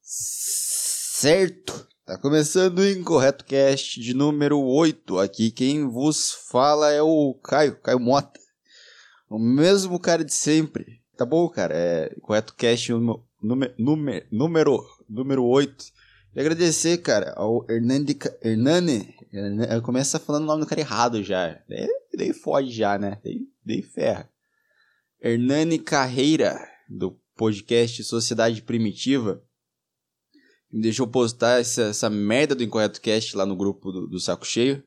Certo, tá começando o Incorreto Cast de número 8. Aqui quem vos fala é o Caio Mota. O mesmo cara de sempre. Tá bom, cara? É Incorreto Cast número 8. E agradecer, cara, ao Hernani. Começa falando o nome do cara errado já. Daí fode já, né? Daí ferra. Hernani Carreira, do podcast Sociedade Primitiva. Me deixou postar essa merda do Incorreto Cast lá no grupo do Saco Cheio.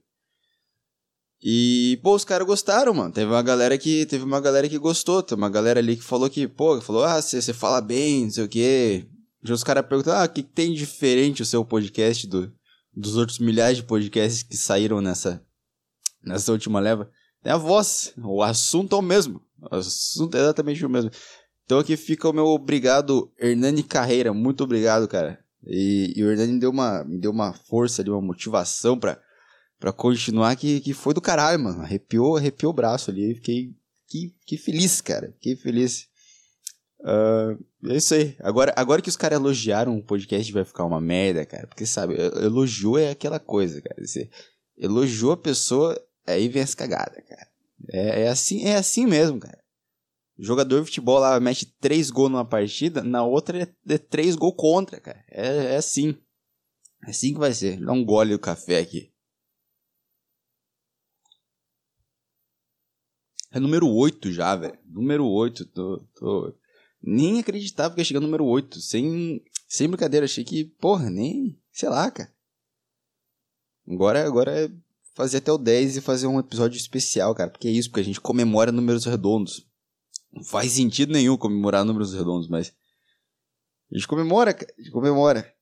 E, pô, os caras gostaram, mano. Teve uma galera que gostou. Tem uma galera ali que falou você fala bem, não sei o quê. E os caras perguntaram, o que tem diferente o seu podcast dos outros milhares de podcasts que saíram nessa última leva? Tem a voz. O assunto é o mesmo. O assunto é exatamente o mesmo. Então aqui fica o meu obrigado, Hernani Carreira. Muito obrigado, cara. E o Hernani me deu uma força ali, uma motivação pra continuar que foi do caralho, mano. Arrepiou o braço ali. Fiquei feliz, cara. Fiquei feliz. É isso aí. Agora que os caras elogiaram o podcast vai ficar uma merda, cara. Porque, sabe, elogio é aquela coisa, cara. Você elogiou a pessoa, aí vem as cagadas, cara. É assim mesmo, cara. O jogador de futebol lá mete 3 gols numa partida, na outra é 3 gols contra, cara. É assim. É assim que vai ser. Dá um gole do café aqui. É número 8 já, velho. Número 8. Nem acreditava que ia chegar no número 8. Sem brincadeira. Achei que, porra, nem... Sei lá, cara. Agora é fazer até o 10 e fazer um episódio especial, cara. Porque é isso, porque a gente comemora números redondos. Não faz sentido nenhum comemorar números redondos, mas... A gente comemora, cara. A gente comemora.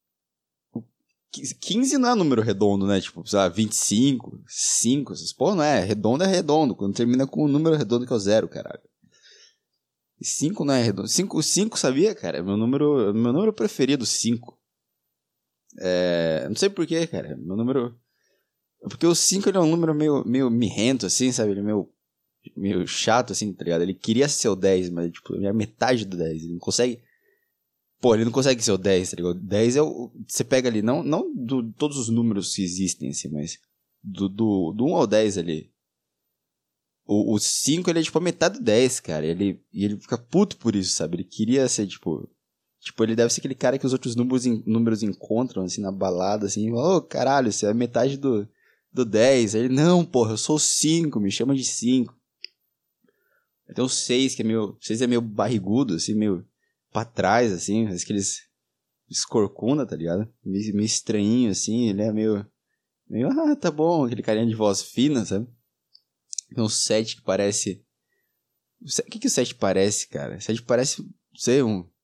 15 não é número redondo, né? Tipo, sei lá, 25, 5, essas porra não é. Redondo é redondo. Quando termina com um número redondo que é o 0, caralho. E 5 não é redondo. 5 sabia, cara? Meu número preferido, 5. Não sei porquê, cara. Meu número... Porque o 5 ele é um número meio mirrento, assim, sabe? Ele é meio chato, assim, tá ligado? Ele queria ser o 10, mas, tipo, é a metade do 10. Ele não consegue... Pô, ele não consegue ser o 10, tá ligado? 10 é o... Você pega ali, não de todos os números que existem, assim, mas... Do 1 ao 10 ali. O 5, ele é, tipo, a metade do 10, cara. E ele fica puto por isso, sabe? Ele queria ser, tipo... Tipo, ele deve ser aquele cara que os outros números encontram, assim, na balada, assim. Ô, caralho, você é a metade do 10. Aí ele, não, porra, eu sou o 5, me chama de 5. Tem o 6, que é meio... 6 é meio barrigudo, assim, meio... pra trás, assim, aqueles escorcunda, tá ligado? Meio estranhinho, assim, ele é meio, tá bom, aquele carinha de voz fina, sabe? Tem um 7 que parece... O que o 7 parece, cara? O 7 parece, não sei,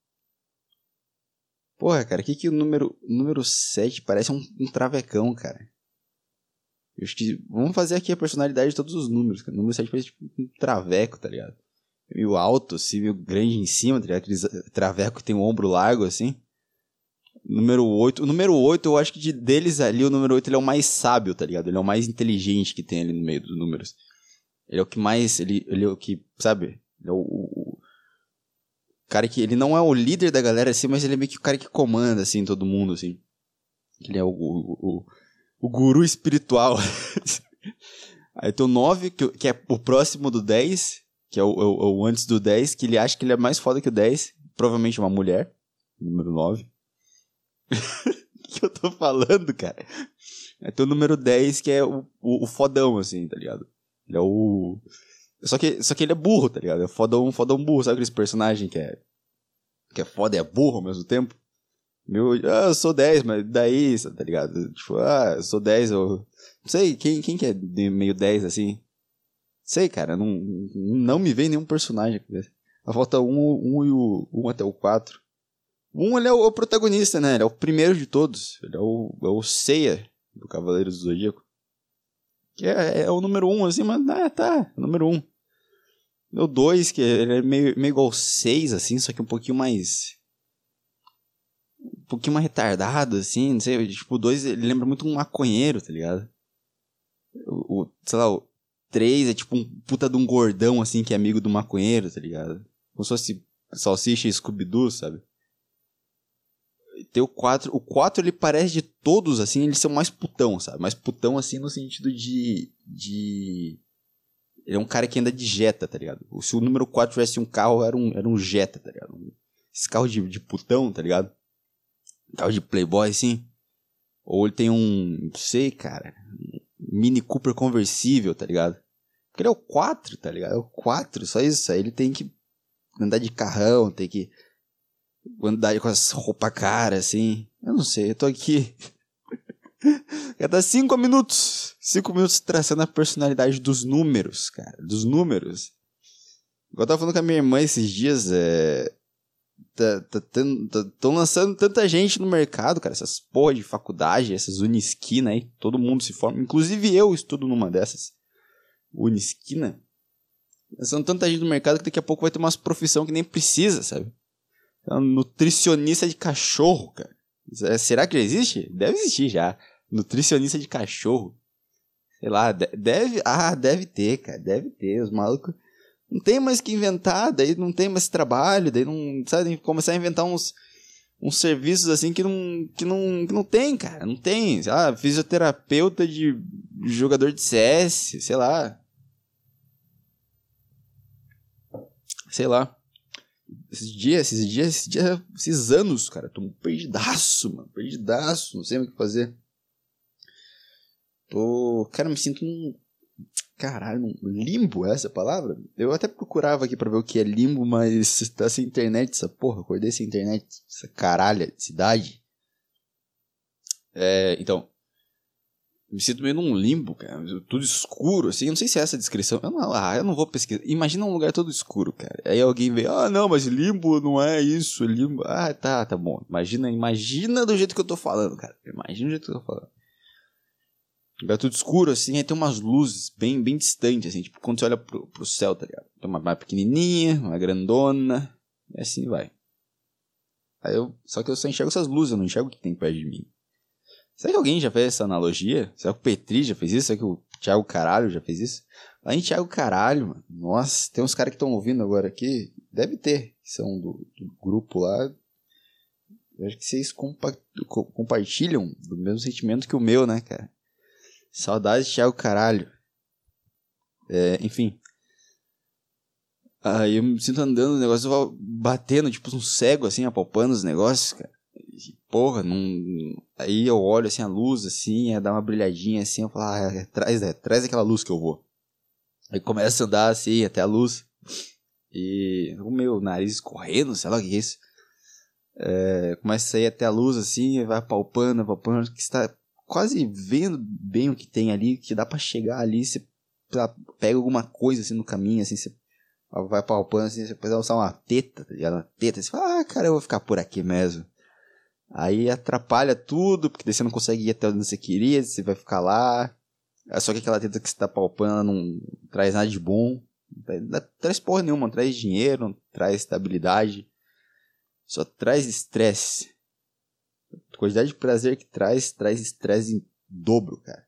Porra, cara, o que o número 7 parece um travecão, cara? Eu acho que... Vamos fazer aqui a personalidade de todos os números, cara. O número 7 parece tipo um traveco, tá ligado? Meio alto, assim, meio grande em cima, tá ligado? Aqueles traveco que tem um ombro largo, assim. Número 8. O número 8, eu acho que deles ali, o número 8 ele é o mais sábio, tá ligado? Ele é o mais inteligente que tem ali no meio dos números. Ele é o que mais... Ele é o que, sabe? Ele é o cara que... Ele não é o líder da galera, assim, mas ele é meio que o cara que comanda, assim, todo mundo, assim. Ele é o guru espiritual. Aí tem o 9, que é o próximo do 10... que é o antes do 10, que ele acha que ele é mais foda que o 10, provavelmente uma mulher, número 9. O que eu tô falando, cara? Aí tem o número 10, que é o fodão, assim, tá ligado? Ele é o... Só que ele é burro, tá ligado? É fodão burro, sabe aqueles personagens que é foda e é burro ao mesmo tempo? Eu sou 10, mas daí, tá ligado? Tipo, eu sou 10, eu... Não sei, quem que é meio 10, assim? Sei, cara, não me vem nenhum personagem. Falta um até o 4. Ele é o protagonista, né? Ele é o primeiro de todos. Ele é o Seiya do Cavaleiros do Zodíaco. Que é o número 1, assim, mas tá, é o número 1. O 2, que ele é meio igual ao 6, assim, só que um pouquinho mais retardado, assim, não sei. Tipo, o 2, ele lembra muito um maconheiro, tá ligado? Sei lá, o 3 é tipo um puta de um gordão, assim, que é amigo do maconheiro, tá ligado? Como se fosse Salsicha e Scooby-Doo, sabe? tem o 4. O 4, ele parece de todos, assim, eles são mais putão, sabe? Mais putão, assim, no sentido de... Ele é um cara que anda de Jetta, tá ligado? Se o número 4 tivesse um carro, era um Jetta, tá ligado? Esse carro de putão, tá ligado? Carro de playboy, assim. Ou ele tem não sei, cara, Mini Cooper conversível, tá ligado? Porque ele é o 4, tá ligado? É o 4, só isso. Aí ele tem que andar de carrão, tem que andar com as roupas caras, assim. Eu não sei, eu tô aqui. Já tá 5 minutos. 5 minutos traçando a personalidade dos números, cara. Dos números. Igual eu tava falando com a minha irmã esses dias, Estão lançando tanta gente no mercado, cara. Essas porra de faculdade, essas Unisquina aí. Todo mundo se forma. Inclusive eu estudo numa dessas. Unisquina. Lançando tanta gente no mercado que daqui a pouco vai ter umas profissão que nem precisa, sabe? É um nutricionista de cachorro, cara. Será que já existe? Deve existir já. Nutricionista de cachorro. Sei lá, deve ter, cara. Deve ter. Os malucos não tem mais que inventar, daí não tem mais trabalho, daí não, sabe, tem que começar a inventar uns serviços assim que não tem, cara, não tem, sei lá, fisioterapeuta de jogador de CS, sei lá, esses anos, cara, tô perdidaço, mano, não sei mais o que fazer, cara, me sinto caralho, limbo é essa palavra? Eu até procurava aqui pra ver o que é limbo, mas tá sem internet essa porra. Acordei sem internet, essa caralha de cidade. Então, me sinto meio num limbo, cara. Tudo escuro, assim. Eu não sei se é essa a descrição. Eu não vou pesquisar. Imagina um lugar todo escuro, cara. Aí alguém vê, não, mas limbo não é isso. Limbo. Tá bom. Imagina do jeito que eu tô falando, cara. Imagina do jeito que eu tô falando. É tudo escuro, assim, aí tem umas luzes bem distantes, assim, tipo, quando você olha pro céu, tá ligado? Tem uma mais pequenininha, uma grandona, e assim vai. Só que eu só enxergo essas luzes, eu não enxergo o que tem perto de mim. Será que alguém já fez essa analogia? Será que o Petri já fez isso? Será que o Thiago Caralho já fez isso? Lá em Thiago Caralho, mano, nossa, tem uns caras que estão ouvindo agora aqui, deve ter, que são do grupo lá. Eu acho que vocês compartilham do mesmo sentimento que o meu, né, cara? Saudades de Thiago Caralho. Enfim. Aí eu me sinto andando, o negócio batendo, tipo um cego, assim, apalpando os negócios, cara. E, porra, não... Aí eu olho, assim, a luz, assim, dá uma brilhadinha, assim, eu falo, traz aquela luz que eu vou. Aí começa a andar, assim, até a luz. E o meu nariz escorrendo, sei lá o que é isso. Começa a sair até a luz, assim, vai apalpando, que está quase vendo bem o que tem ali, que dá pra chegar ali, você pega alguma coisa assim no caminho, assim, você vai palpando, assim, você pode usar uma teta, tá ligado? Uma teta, você fala, cara, eu vou ficar por aqui mesmo. Aí atrapalha tudo, porque daí você não consegue ir até onde você queria, você vai ficar lá, só que aquela teta que você tá palpando não traz nada de bom, não traz porra nenhuma, não traz dinheiro, não traz estabilidade, só traz estresse. A quantidade de prazer que traz estresse em dobro, cara.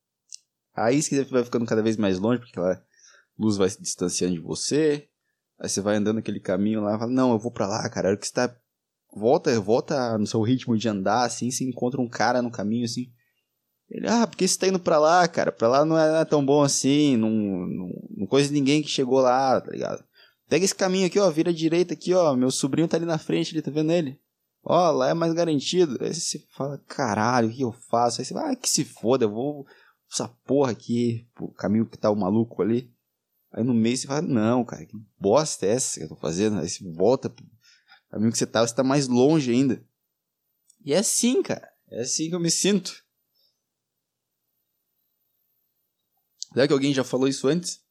Aí você vai ficando cada vez mais longe, porque aquela luz vai se distanciando de você. Aí você vai andando aquele caminho lá e fala, não, eu vou pra lá, cara. A hora que você tá... Volta no seu ritmo de andar, assim, você encontra um cara no caminho, assim. Ele, por que você tá indo pra lá, cara? Pra lá não é tão bom assim, não coisa ninguém que chegou lá, tá ligado? Pega esse caminho aqui, ó, vira à direita aqui, ó. Meu sobrinho tá ali na frente, ele tá vendo ele? Ó, lá é mais garantido. Aí você fala, caralho, o que eu faço? Aí você vai, que se foda, eu vou essa porra aqui, pro caminho que tá o maluco ali. Aí no meio você fala, não, cara, que bosta é essa que eu tô fazendo? Aí você volta pro caminho que você tá mais longe ainda. E é assim, cara, é assim que eu me sinto. Será que alguém já falou isso antes?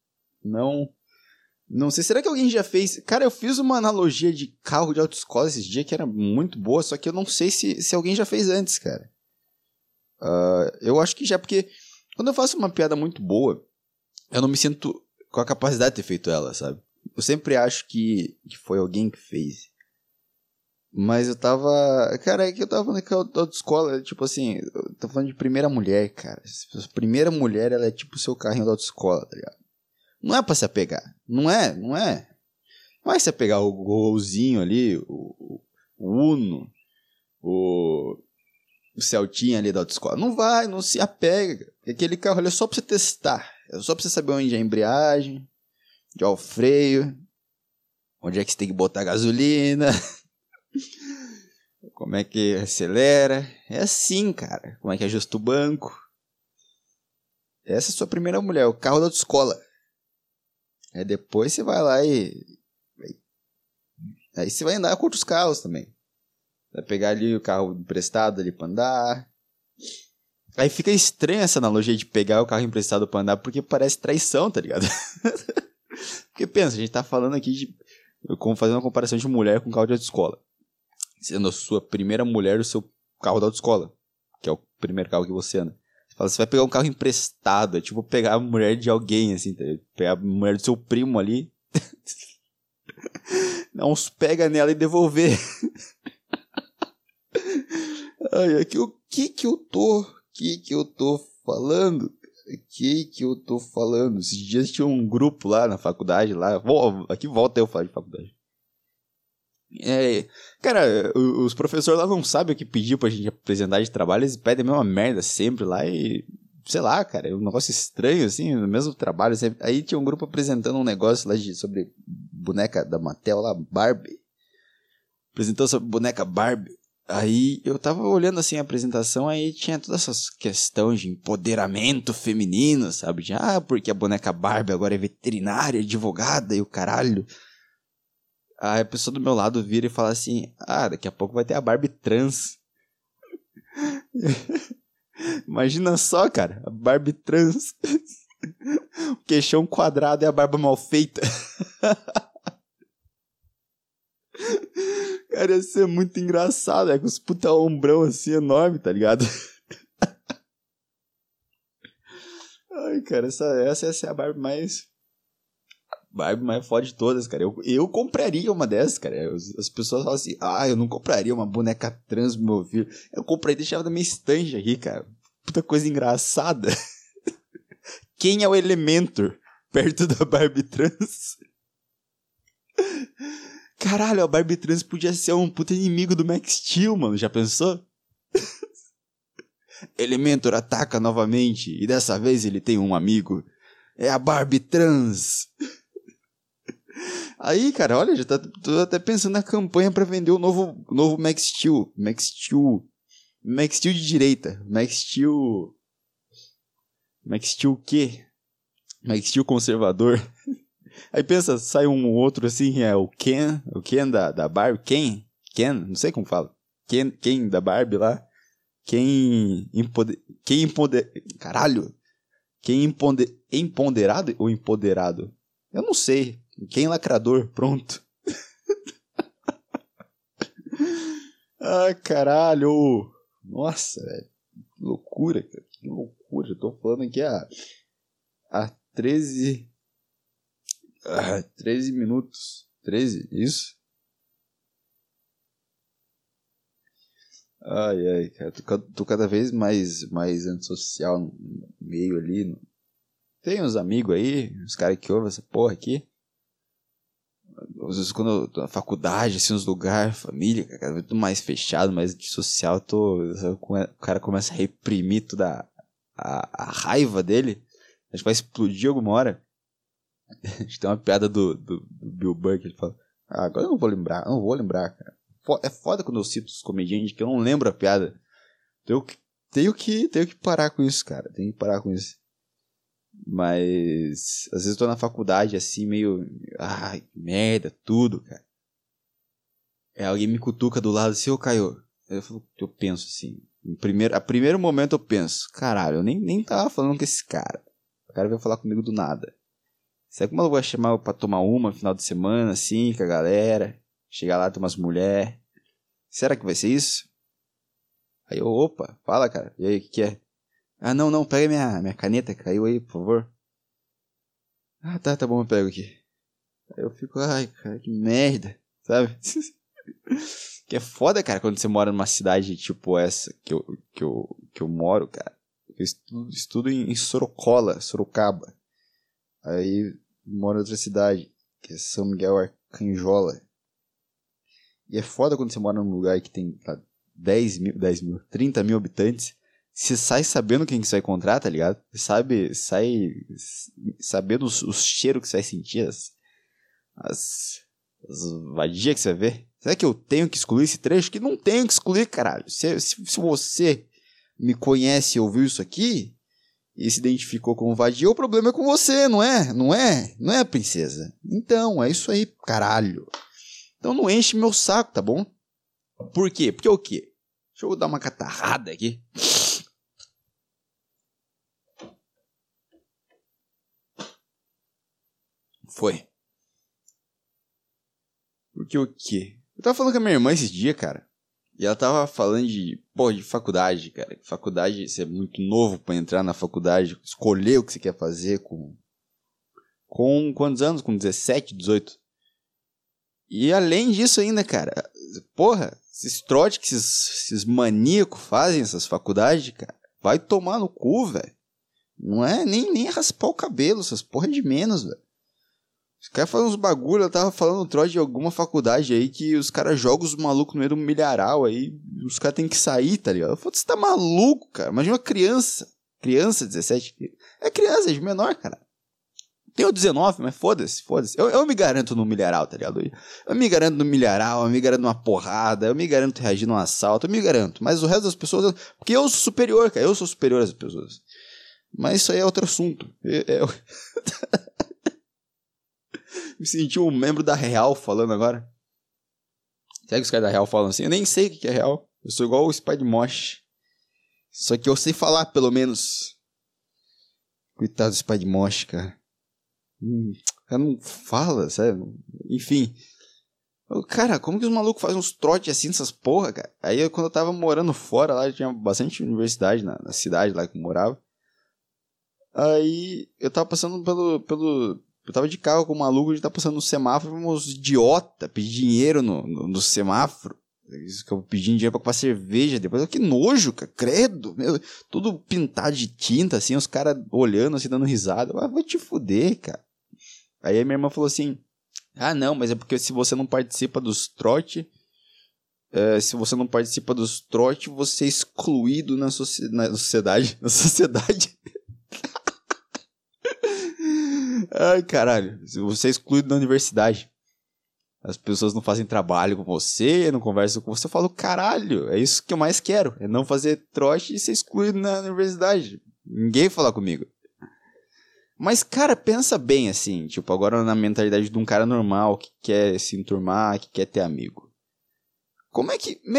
Não sei, será que alguém já fez... Cara, eu fiz uma analogia de carro de autoescola esses dias que era muito boa, só que eu não sei se alguém já fez antes, cara. Eu acho que já, porque quando eu faço uma piada muito boa, eu não me sinto com a capacidade de ter feito ela, sabe? Eu sempre acho que foi alguém que fez. Mas eu tava... Cara, é que eu tava falando que a autoescola, tipo assim, eu tô falando de primeira mulher, cara. A primeira mulher, ela é tipo o seu carrinho da autoescola, tá ligado? Não é pra se apegar. Não é. Não é se apegar o golzinho ali, o Uno. o Celtinha ali da autoescola. Não vai, não se apega. Aquele carro ali é só pra você testar. É só pra você saber onde é a embreagem, onde é o freio, onde é que você tem que botar gasolina, como é que acelera. É assim, cara. Como é que ajusta o banco. Essa é a sua primeira mulher, o carro da autoescola. Aí depois você vai lá Aí você vai andar com outros carros também. Vai pegar ali o carro emprestado ali pra andar. Aí fica estranha essa analogia de pegar o carro emprestado pra andar, porque parece traição, tá ligado? Porque pensa, a gente tá falando aqui de como fazer uma comparação de mulher com carro de autoescola. Sendo a sua primeira mulher o seu carro da autoescola, que é o primeiro carro que você anda. Você vai pegar um carro emprestado, é tipo pegar a mulher de alguém, assim, tá? Pegar a mulher do seu primo ali, dar uns pega nela e devolver. Ai, aqui, o que eu tô falando? O que eu tô falando? Esses dias tinha um grupo lá na faculdade, lá. Aqui volta eu falar de faculdade. Cara, os professores lá não sabem o que pedir pra gente apresentar de trabalho, eles pedem a mesma merda sempre lá e... Sei lá, cara, é um negócio estranho, assim, no mesmo trabalho sempre. Aí tinha um grupo apresentando um negócio lá sobre boneca da Mattel lá, Barbie. Apresentou sobre boneca Barbie. Aí eu tava olhando assim a apresentação, aí tinha todas essas questões de empoderamento feminino, sabe? Porque a boneca Barbie agora é veterinária, advogada e o caralho. Aí a pessoa do meu lado vira e fala assim, daqui a pouco vai ter a Barbie trans. Imagina só, cara, a Barbie trans. O queixão quadrado e a barba mal feita. Cara, ia ser muito engraçado, com os puta ombrão assim, enorme, tá ligado? Ai, cara, essa é a Barbie mais foda de todas, cara. Eu compraria uma dessas, cara. As pessoas falam assim, eu não compraria uma boneca trans pro meu filho. Eu compraria e deixava na minha estante aqui, cara. Puta coisa engraçada. Quem é o Elementor perto da Barbie trans? Caralho, a Barbie trans podia ser um puta inimigo do Max Steel, mano. Já pensou? Elementor ataca novamente e dessa vez ele tem um amigo. É a Barbie trans. Aí, cara, olha, tô até pensando na campanha pra vender o novo Max Steel. Max Steel de direita. Max Steel o quê? Max Steel conservador. Aí pensa, sai um outro assim, é o Ken da Barbie. Ken, não sei como fala. Ken da Barbie lá. Caralho. Quem empoderado ou empoderado? Eu não sei. Quem lacrador? Pronto. Caralho. Nossa, velho. Que loucura, cara. Que loucura. Eu tô falando aqui há 13 minutos. 13, isso? Ai, cara. Tô cada vez mais antissocial no meio ali. Tem uns amigos aí, uns caras que ouvem essa porra aqui. Às vezes quando eu tô na faculdade, assim, nos lugares, família, cada vez mais fechado, mais antissocial, o cara começa a reprimir toda a raiva dele. Acho que vai explodir alguma hora. Acho que tem uma piada do Bill Burr que ele fala, agora eu não vou lembrar, cara. É foda quando eu cito os comediantes que eu não lembro a piada. Tenho que parar com isso, cara. Tenho que parar com isso. Mas às vezes eu tô na faculdade assim, meio... que merda, tudo, cara. Alguém me cutuca do lado assim, Caio. Eu penso assim. A primeiro momento eu penso, caralho, eu nem tava falando com esse cara. O cara veio falar comigo do nada. Será que eu vou chamar pra tomar uma no final de semana, assim, com a galera? Chegar lá, ter umas mulheres. Será que vai ser isso? Aí eu, opa, fala, cara. E aí, o que é? Não, pega minha caneta, caiu aí, por favor. Tá bom, eu pego aqui. Aí eu fico, cara, que merda, sabe? Que é foda, cara, quando você mora numa cidade tipo essa que eu moro, cara. Eu estudo em Sorocaba. Aí moro em outra cidade, que é São Miguel Arcanjola. E é foda quando você mora num lugar que tem 10 mil, 30 mil habitantes, você sai sabendo quem que você vai encontrar, tá ligado? Sai sabendo os cheiros que você vai sentir, as vadias que você vai ver. Será que eu tenho que excluir esse trecho? Que não tenho que excluir, caralho. Se você me conhece e ouviu isso aqui e se identificou com vadia, o problema é com você, não é? Não é, princesa? Então, é isso aí, caralho. Então não enche meu saco, tá bom? Por quê? Porque o quê? Deixa eu dar uma catarrada aqui. Foi. Porque o quê? Eu tava falando com a minha irmã esses dias, cara. E ela tava falando de faculdade, cara. Faculdade, você é muito novo pra entrar na faculdade, escolher o que você quer fazer com quantos anos? Com 17, 18. E além disso ainda, cara, porra, esses trotes que esses maníacos fazem essas faculdades, cara, vai tomar no cu, velho. Não é nem raspar o cabelo, essas porra de menos, velho. Os caras fazem uns bagulho, eu tava falando um trote de alguma faculdade aí que os caras jogam os malucos no meio do milharal aí, os caras tem que sair, tá ligado? Eu falei, você tá maluco, cara? Imagina uma criança, 17, é criança, é de menor, cara. Tenho 19, mas foda-se. Eu me garanto no milharal, tá ligado? Eu me garanto no milharal, eu me garanto numa porrada, eu me garanto reagir num assalto, eu me garanto. Mas o resto das pessoas... Porque eu sou superior, cara. Eu sou superior às pessoas. Mas isso aí é outro assunto. Me senti um membro da Real falando agora. Será que os caras da Real falam assim? Eu nem sei o que é Real. Eu sou igual o Spy de Mosh. Só que eu sei falar, pelo menos. Coitado do Spy de Mosh, cara. O cara não fala, sabe? Enfim. Cara, como que os malucos fazem uns trotes assim nessas porra, cara? Aí quando eu tava morando fora lá, tinha bastante universidade na cidade lá que eu morava. Aí eu tava passando eu tava de carro com o maluco, a gente tava passando no semáforo, uns idiota pedir dinheiro no semáforo. Isso que eu pedindo dinheiro pra comprar cerveja depois. Que nojo, cara, credo. Meu, tudo pintado de tinta, assim, os caras olhando, assim, dando risada. Vai te fuder, cara. Aí a minha irmã falou assim, ah, não, mas é porque se você não participa dos trote, você é excluído na sociedade. Na sociedade. Ai, caralho. Você é excluído da universidade. As pessoas não fazem trabalho com você, não conversam com você. Eu falo, caralho, é isso que eu mais quero. É não fazer trote e ser excluído na universidade. Ninguém fala comigo. Mas, cara, pensa bem assim, tipo, agora na mentalidade de um cara normal que quer se enturmar, que quer ter amigo. Como é que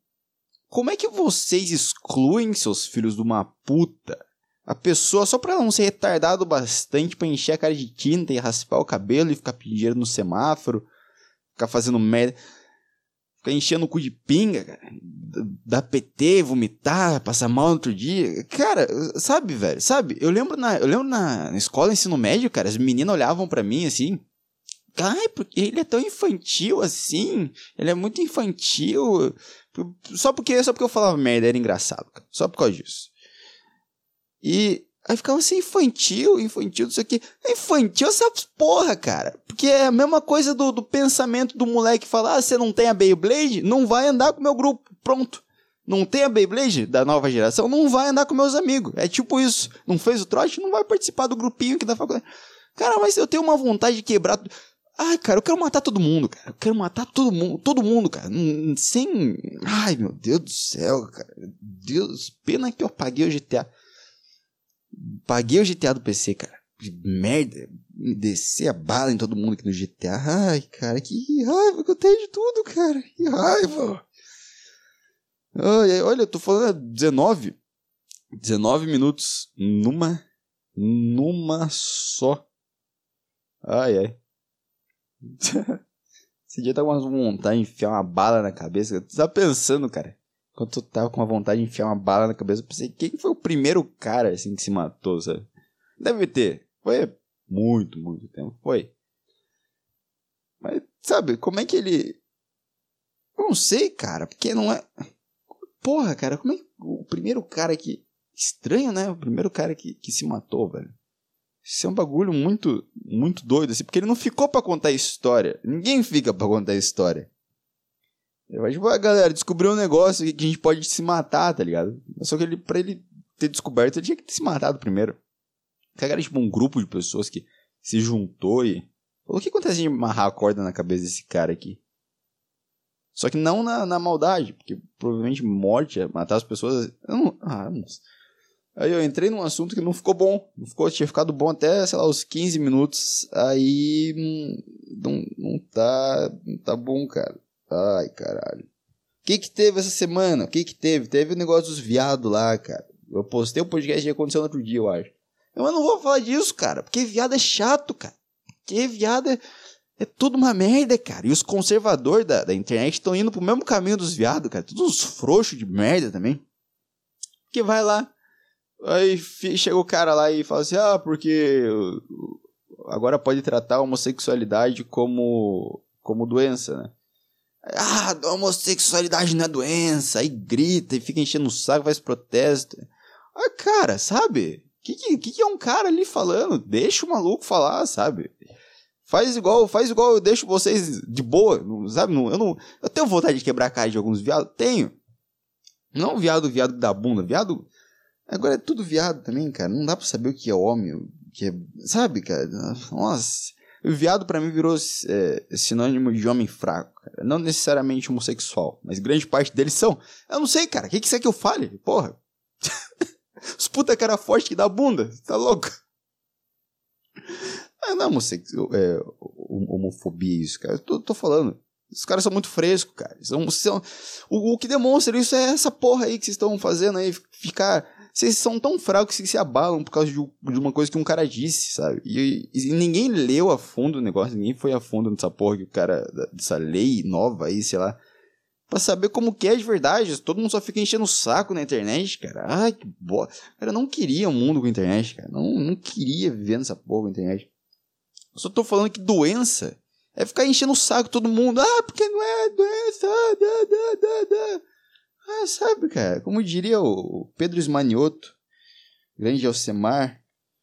vocês excluem, seus filhos de uma puta, a pessoa só pra ela não ser retardado bastante pra encher a cara de tinta e raspar o cabelo e ficar pedindo dinheiro no semáforo, ficar fazendo merda, ficar enchendo o cu de pinga, cara, dar PT, vomitar, passar mal no outro dia. Cara, sabe, velho, sabe? Eu lembro na escola ensino médio, cara, as meninas olhavam pra mim assim, ai, porque ele é tão infantil assim, ele é muito infantil, só porque eu falava merda, era engraçado, cara, só por causa disso. E aí ficava assim, infantil, não sei o que. Infantil essas porra, cara. Porque é a mesma coisa do pensamento do moleque falar, ah, você não tem a Beyblade? Não vai andar com o meu grupo. Pronto. Não tem a Beyblade da nova geração? Não vai andar com meus amigos. É tipo isso. Não fez o trote? Não vai participar do grupinho aqui da faculdade. Cara, mas eu tenho uma vontade de quebrar... Ai, cara, eu quero matar todo mundo, cara. Eu quero matar todo mundo, cara. Sem... Ai, meu Deus do céu, cara. Deus, pena que eu paguei o GTA. Paguei o GTA do PC, cara. Merda. Descer a bala em todo mundo aqui no GTA. Ai, cara, que raiva que eu tenho de tudo, cara. Que raiva. Ai, olha, eu tô falando 19 minutos numa só. Ai. Esse dia tá com uma vontade de enfiar uma bala na cabeça. Eu tava pensando, cara. Quando eu tava com uma vontade de enfiar uma bala na cabeça, eu pensei, quem foi o primeiro cara, assim, que se matou, sabe? Deve ter. Foi muito tempo. Foi. Mas, sabe, como é que ele... Eu não sei, cara, porque não é... Porra, cara, como é que o primeiro cara que... Estranho, né? O primeiro cara que se matou, velho. Isso é um bagulho muito doido, assim, porque ele não ficou pra contar a história. Ninguém fica pra contar a história. Ele vai, tipo, galera, descobriu um negócio que a gente pode se matar, tá ligado? Só que pra ele ter descoberto, ele tinha que ter se matado primeiro. Era tipo um grupo de pessoas que se juntou e falou, o que acontece se a gente amarrar a corda na cabeça desse cara aqui? Só que não na maldade, porque provavelmente morte, matar as pessoas... não. Aí eu entrei num assunto que não ficou bom. Tinha ficado bom até, sei lá, os 15 minutos. Aí não tá bom, cara. Ai, caralho. O que teve essa semana? O que teve? Teve o negócio dos viados lá, cara. Eu postei o podcast que aconteceu no outro dia, eu acho. Eu não vou falar disso, cara, porque viado é chato, cara. Porque viado é tudo uma merda, cara. E os conservadores da internet estão indo pro mesmo caminho dos viados, cara. Todos uns frouxos de merda também. Que vai lá. Aí chega o cara lá e fala assim, porque agora pode tratar a homossexualidade como doença, né? A homossexualidade não é doença. Aí grita e fica enchendo o saco, faz protesto. Cara, sabe? Que é um cara ali falando? Deixa o maluco falar, sabe? Faz igual eu deixo vocês de boa, sabe? Eu tenho vontade de quebrar a cara de alguns viados? Tenho. Não viado da bunda, viado... Agora é tudo viado também, cara. Não dá pra saber o que é homem, o que é... Sabe, cara? Nossa. O viado pra mim virou sinônimo de homem fraco, cara. Não necessariamente homossexual, mas grande parte deles são. Eu não sei, cara. O que você quer que eu fale? Porra. Os puta cara forte que dá bunda. Tá louco? Não é homofobia isso, cara. Eu tô falando. Os caras são muito frescos, cara. O que demonstra isso é essa porra aí que vocês estão fazendo aí. Vocês são tão fracos que se abalam por causa de uma coisa que um cara disse, sabe? E ninguém leu a fundo o negócio. Ninguém foi a fundo nessa porra que o cara... Dessa lei nova aí, sei lá. Pra saber como que é de verdade. Todo mundo só fica enchendo o saco na internet, cara. Ai, que bosta. Cara, eu não queria um mundo com internet, cara. Não queria viver nessa porra com internet. Eu só tô falando que doença é ficar enchendo o saco todo mundo. Porque não é doença. Sabe, cara. Como diria o Pedro Esmanioto, grande Alcemar.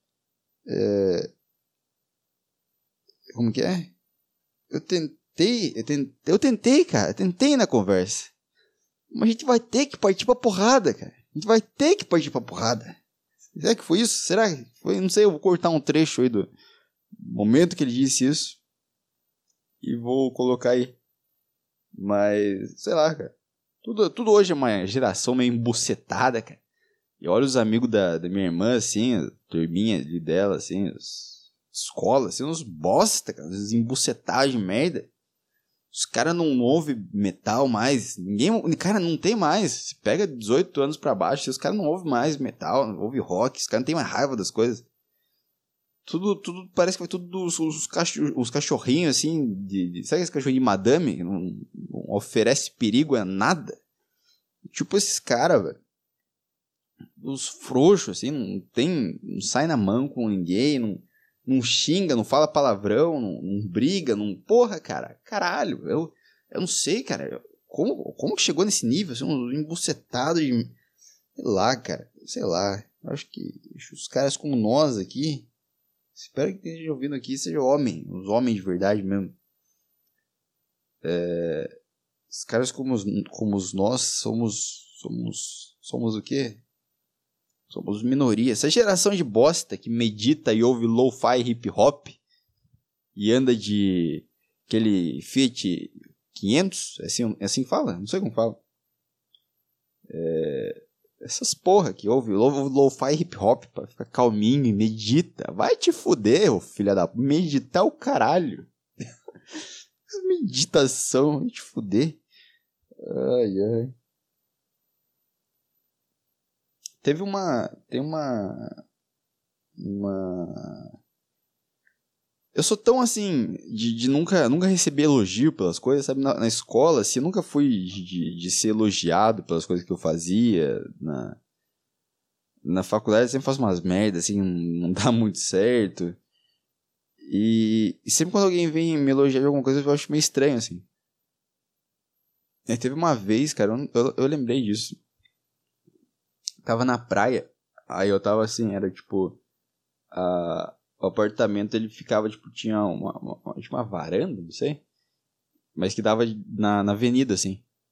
Como que é? Eu tentei, cara. Eu tentei na conversa. Mas a gente vai ter que partir pra porrada, cara. A gente vai ter que partir pra porrada. Será que foi isso? Será que foi? Não sei, eu vou cortar um trecho aí do momento que ele disse isso. E vou colocar aí. Mas, sei lá, cara. Tudo hoje é uma geração meio embucetada, cara. E olha os amigos da minha irmã, assim, a turminha ali dela, assim, escola, assim, uns bosta, cara, uns embucetagens de merda. Os caras não ouvem metal mais. Cara, não tem mais. Se pega 18 anos pra baixo, os caras não ouvem mais metal, não ouvem rock, os caras não tem mais raiva das coisas. Tudo parece que vai tudo os cachorrinhos, assim, sabe esse cachorrinho de madame? Não oferece perigo a nada. Tipo esses caras, velho. Os frouxos, assim, não sai na mão com ninguém, não xinga, não fala palavrão, não briga, não... Porra, cara, caralho, eu não sei, cara, como que chegou nesse nível, assim, um embucetado de... Sei lá, cara, sei lá, eu acho que os caras como nós aqui, espero que quem esteja ouvindo aqui seja homem, os homens de verdade mesmo. Os caras como nós somos o quê? Somos minoria. Essa geração de bosta que medita e ouve lo-fi hip hop e anda de aquele Fiat 500, é assim que fala? Não sei como fala. Essas porra que ouve lo-fi hip hop pra ficar calminho e medita. Vai te fuder, ô filha da... Meditar o caralho. Meditação, vai te fuder. Ai. Tem uma... Eu sou tão assim, de nunca receber elogio pelas coisas, sabe? Na escola, assim, eu nunca fui de ser elogiado pelas coisas que eu fazia. Na faculdade eu sempre faço umas merdas, assim, não dá muito certo. E sempre quando alguém vem me elogiar de alguma coisa, eu acho meio estranho, assim. E teve uma vez, cara, eu lembrei disso. Tava na praia, aí eu tava assim, era tipo... O apartamento, ele ficava, tipo, tinha uma varanda, não sei. Mas que dava na avenida, assim.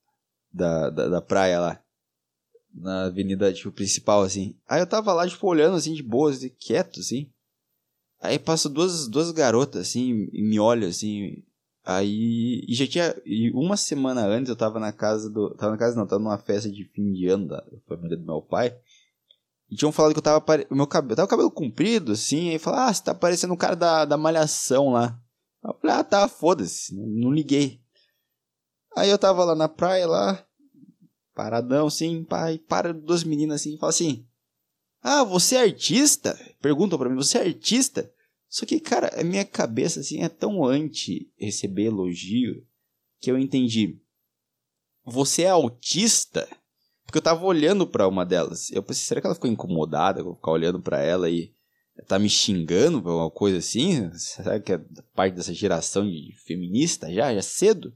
da praia lá. Na avenida, tipo, principal, assim. Aí eu tava lá, tipo, olhando, assim, de boa, assim, quieto, assim. Aí passa duas garotas, assim, e me olham, assim. Aí... E já tinha... E uma semana antes eu tava na casa do... Tava numa festa de fim de ano da família do meu pai. E tinham falado que eu tava... Eu tava com o cabelo comprido, assim. Aí falaram, você tá parecendo o cara da Malhação lá. Eu falei, tá, foda-se. Não liguei. Aí eu tava lá na praia, lá... Paradão, assim, pai. Para duas meninas, assim, e fala assim... você é artista? Perguntam pra mim, você é artista? Só que, cara, a minha cabeça, assim, é tão anti receber elogio que eu entendi. Você é autista? Porque eu tava olhando pra uma delas. Eu pensei, será que ela ficou incomodada com eu ficar olhando pra ela e tá me xingando por alguma coisa assim? Será que é parte dessa geração de feminista já cedo?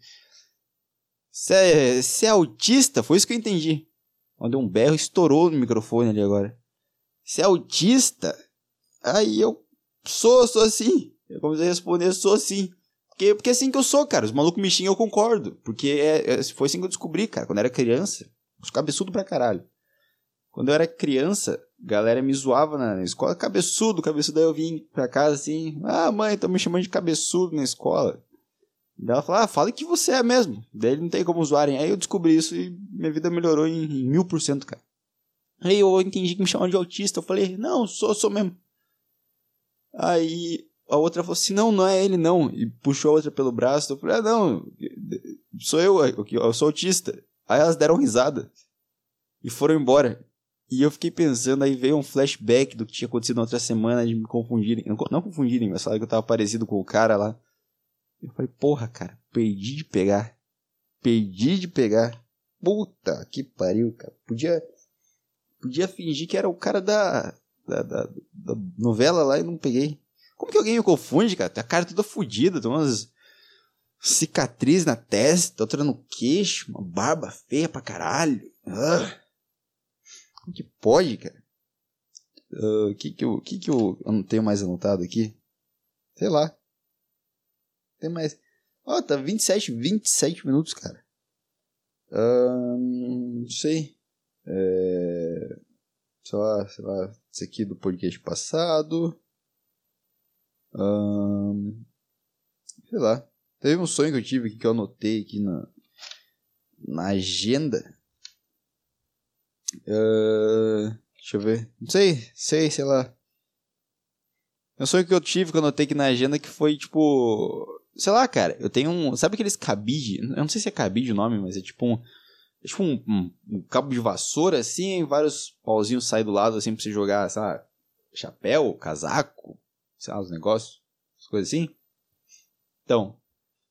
Você é autista? Foi isso que eu entendi. Quando deu um berro, estourou no microfone ali agora. Você é autista? Aí eu sou assim. Eu comecei a responder, sou assim. Porque é assim que eu sou, cara. Os malucos me xingam, eu concordo. Porque foi assim que eu descobri, cara. Quando eu era criança, os cabeçudo pra caralho. Quando eu era criança, a galera me zoava na escola. Cabeçudo. Daí eu vim pra casa assim. Mãe, estão me chamando de cabeçudo na escola. Daí ela falou, fala que você é mesmo. Daí não tem como zoarem. Aí eu descobri isso e minha vida melhorou em 1000%, cara. Aí eu entendi que me chamavam de autista. Eu falei, não, sou mesmo. Aí a outra falou assim, não é ele não. E puxou a outra pelo braço. Eu falei, não, sou eu sou autista. Aí elas deram risada. E foram embora. E eu fiquei pensando, aí veio um flashback do que tinha acontecido na outra semana, de me confundirem. Não confundirem, mas falaram que eu tava parecido com o cara lá. Eu falei, porra, cara, perdi de pegar. Puta que pariu, cara. Podia fingir que era o cara da novela lá e não peguei. Como que alguém me confunde, cara? Tem a cara toda fodida, tem umas cicatrizes na testa, outra no queixo, uma barba feia pra caralho. Como que pode, cara? O que eu não tenho mais anotado aqui? Sei lá. Tem mais. Tá 27 minutos, cara. Não sei. Sei lá, isso aqui do podcast passado. Sei lá. Teve um sonho que eu tive aqui que eu anotei aqui na agenda. Deixa eu ver. Não sei lá. Um sonho que eu tive que eu anotei aqui na agenda que foi tipo. Sei lá, cara. Eu tenho um. Sabe aqueles cabide? Eu não sei se é cabide o nome, mas é tipo um. É tipo um cabo de vassoura assim, vários pauzinhos saem do lado assim pra você jogar, sabe? Chapéu, casaco, sei lá, os negócios, as coisas assim. Então,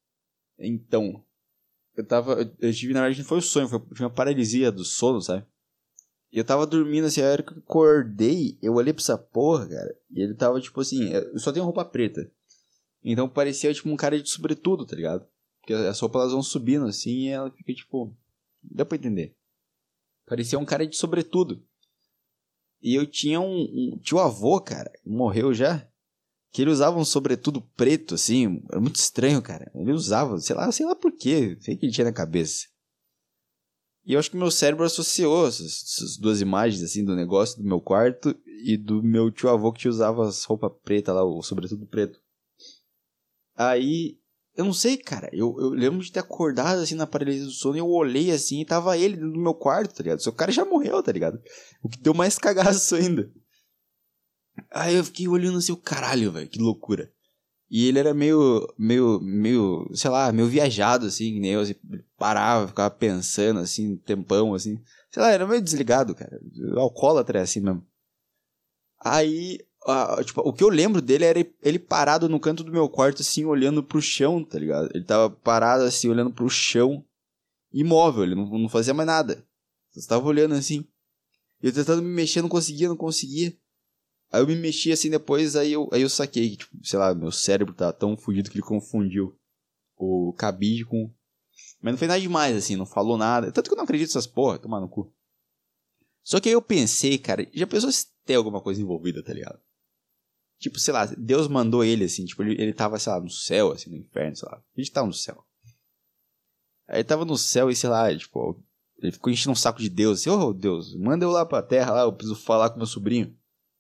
eu tive, na verdade, não foi o sonho, foi uma paralisia do sono, sabe? E eu tava dormindo assim, a hora que eu acordei, eu olhei pra essa porra, cara, e ele tava tipo assim, eu só tenho roupa preta. Então parecia tipo um cara de sobretudo, tá ligado? Porque as roupas elas vão subindo assim e ela fica tipo. Deu pra entender. Parecia um cara de sobretudo. E eu tinha um tio-avô, cara, morreu já, que ele usava um sobretudo preto, assim, era muito estranho, cara. Ele usava, sei lá por quê, sei o que ele tinha na cabeça. E eu acho que meu cérebro associou essas duas imagens, assim, do negócio do meu quarto e do meu tio-avô que usava as roupas pretas lá, o sobretudo preto. Aí, eu não sei, cara, eu lembro de ter acordado, assim, na paralisia do sono e eu olhei, assim, e tava ele dentro do meu quarto, tá ligado? Só que o cara já morreu, tá ligado? O que deu mais cagaço ainda. Aí eu fiquei olhando assim, o caralho, velho, que loucura. E ele era meio, sei lá, meio viajado, assim, que nem eu, assim, parava, ficava pensando, assim, um tempão, assim. Sei lá, era meio desligado, cara. Alcoólatra é assim mesmo. Aí, tipo, o que eu lembro dele era ele parado no canto do meu quarto, assim, olhando pro chão, tá ligado? Ele tava parado, assim, olhando pro chão, imóvel, ele não fazia mais nada. Só tava olhando, assim. E eu tentando me mexer, não conseguia. Aí eu me mexi assim depois, aí eu saquei que, tipo, sei lá, meu cérebro tá tão fudido que ele confundiu o cabide com... Mas não foi nada demais, assim, não falou nada. Tanto que eu não acredito nessas porra, tomar no cu. Só que aí eu pensei, cara, já pensou se tem alguma coisa envolvida, tá ligado? Tipo, sei lá, Deus mandou ele, assim, tipo, ele tava, sei lá, no céu, assim, no inferno, sei lá. A gente tava no céu. Aí ele tava no céu e, sei lá, tipo, Ele ficou enchendo um saco de Deus, assim, ô Deus, manda eu lá pra terra, lá, eu preciso falar com meu sobrinho.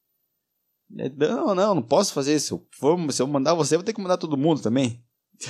Não posso fazer isso. Se eu mandar você, eu vou ter que mandar todo mundo também.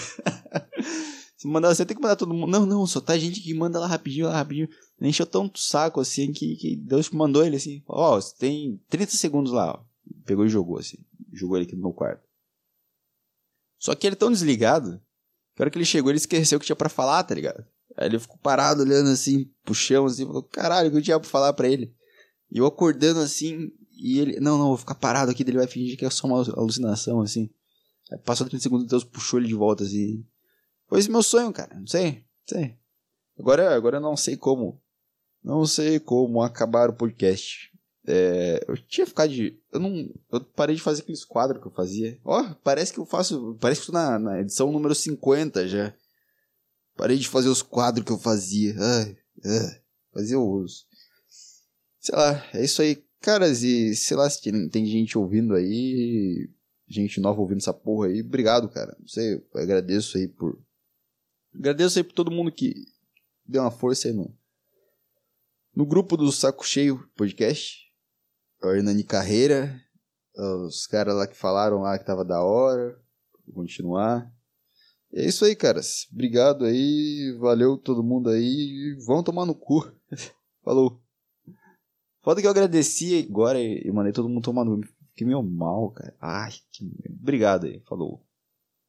Se mandar você, tem que mandar todo mundo. Não, só tá gente que manda lá rapidinho. Ele encheu tanto saco, assim, que Deus mandou ele, assim. Ó, você tem 30 segundos lá, ó. Pegou e jogou, assim. Jogou ele aqui no meu quarto. Só que ele tão desligado, que a hora que ele chegou, ele esqueceu o que tinha pra falar, tá ligado? Aí ele ficou parado, olhando assim, pro chão, assim, falou, caralho, o que eu tinha pra falar pra ele? E eu acordando, assim, e ele, não, vou ficar parado aqui, ele vai fingir que é só uma alucinação, assim. Aí passou 30 segundos, Deus puxou ele de volta, assim. Foi esse meu sonho, cara. Não sei. Agora eu não sei como. Não sei como acabar o podcast. Eu tinha ficado de... Eu parei de fazer aqueles quadros que eu fazia. Parece que eu faço... Parece que eu tô na edição número 50 já. Parei de fazer os quadros que eu fazia. Fazia os... Sei lá, é isso aí. Caras, e sei lá se tem gente ouvindo aí... Gente nova ouvindo essa porra aí. Obrigado, cara. Não sei, eu agradeço aí por todo mundo que deu uma força aí no grupo do Saco Cheio Podcast. O Hernani Carreira. Os caras lá que falaram lá que tava da hora. Vou continuar. E é isso aí, caras. Obrigado aí. Valeu todo mundo aí. Vão tomar no cu. Falou. Foda que eu agradeci agora e mandei todo mundo tomar no cu. Fiquei meio mal, cara. Obrigado aí. Falou.